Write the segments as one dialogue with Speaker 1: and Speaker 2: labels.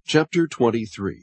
Speaker 1: Chapter 23.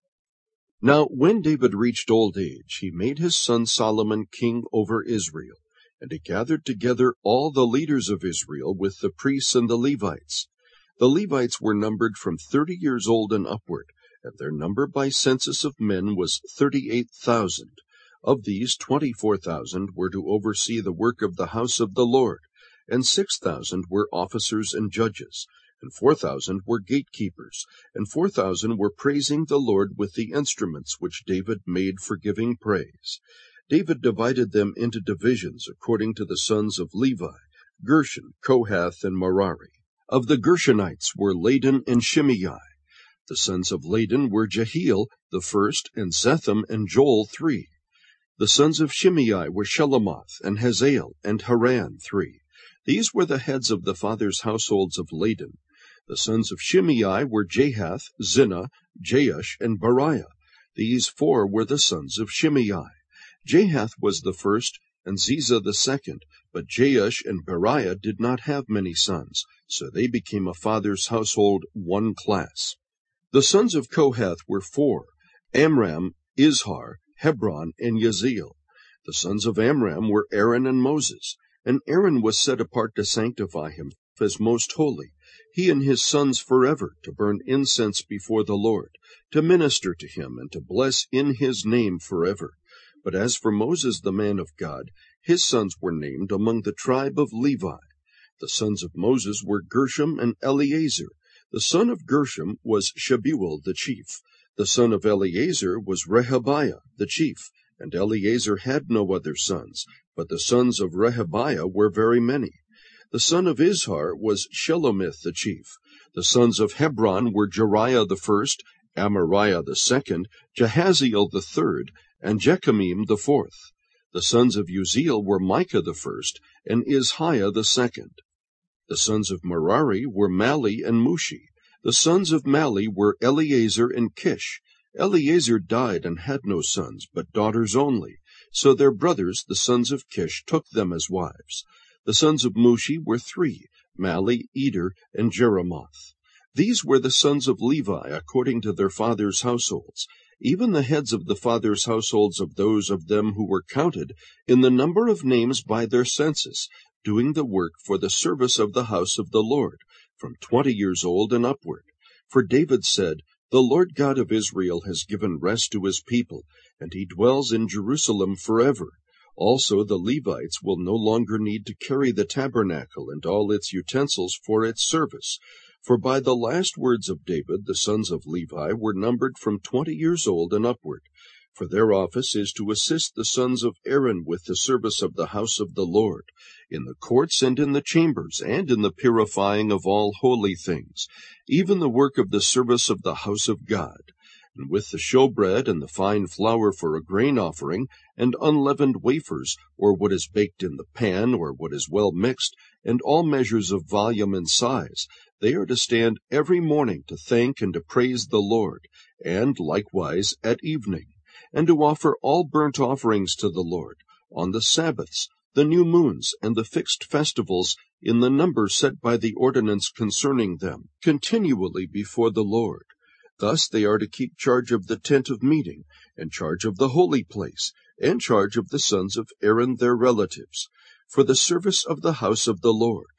Speaker 1: Now when David reached old age, he made his son Solomon king over Israel, and he gathered together all the leaders of Israel with the priests and the Levites. The Levites were numbered from 30 years old and upward, and their number by census of men was 38,000. Of these 24,000 were to oversee the work of the house of the Lord, and 6,000 were officers and judges, and 4,000 were gatekeepers, and 4,000 were praising the Lord with the instruments which David made for giving praise. David divided them into divisions according to the sons of Levi, Gershon, Kohath, and Merari. Of the Gershonites were Ladan and Shimei. The sons of Ladan were Jehiel the first, and Zetham and Joel 3. The sons of Shimei were Shelomoth, and Hazael, and Haran 3. These were the heads of the fathers' households of Ladan. The sons of Shimei were Jahath, Zinnah, Jeush, and Beriah. These 4 were the sons of Shimei. Jahath was the first, and Ziza the second, but Jeush and Beriah did not have many sons, so they became a father's household one class. The sons of Kohath were 4, Amram, Izhar, Hebron, and Yaziel. The sons of Amram were Aaron and Moses, and Aaron was set apart to sanctify him as most holy, he and his sons forever, to burn incense before the Lord, to minister to him, and to bless in his name forever. But as for Moses the man of God, his sons were named among the tribe of Levi. The sons of Moses were Gershom and Eleazar. The son of Gershom was Shebuel the chief. The son of Eleazar was Rehabiah the chief, and Eleazar had no other sons, but the sons of Rehabiah were very many. The son of Izhar was Shelomith the chief. The sons of Hebron were Jeriah the first, Amariah the second, Jahaziel the third, and Jechamim the fourth. The sons of Uzziel were Micah the first, and Ishiah the second. The sons of Merari were Mali and Mushi. The sons of Mali were Eleazar and Kish. Eleazar died and had no sons, but daughters only. So their brothers, the sons of Kish, took them as wives. The sons of Mushi were 3, Mali, Eder, and Jeremoth. These were the sons of Levi according to their fathers' households, even the heads of the fathers' households of those of them who were counted in the number of names by their census, doing the work for the service of the house of the Lord, from 20 years old and upward. For David said, "The Lord God of Israel has given rest to his people, and he dwells in Jerusalem forever." Also the Levites will no longer need to carry the tabernacle and all its utensils for its service. For by the last words of David, the sons of Levi were numbered from 20 years old and upward. For their office is to assist the sons of Aaron with the service of the house of the Lord, in the courts and in the chambers, and in the purifying of all holy things, even the work of the service of the house of God, and with the showbread and the fine flour for a grain offering, and unleavened wafers, or what is baked in the pan, or what is well mixed, and all measures of volume and size. They are to stand every morning to thank and to praise the Lord, and likewise at evening, and to offer all burnt offerings to the Lord, on the Sabbaths, the new moons, and the fixed festivals, in the number set by the ordinance concerning them, continually before the Lord. Thus they are to keep charge of the tent of meeting, and charge of the holy place, and charge of the sons of Aaron their relatives, for the service of the house of the Lord.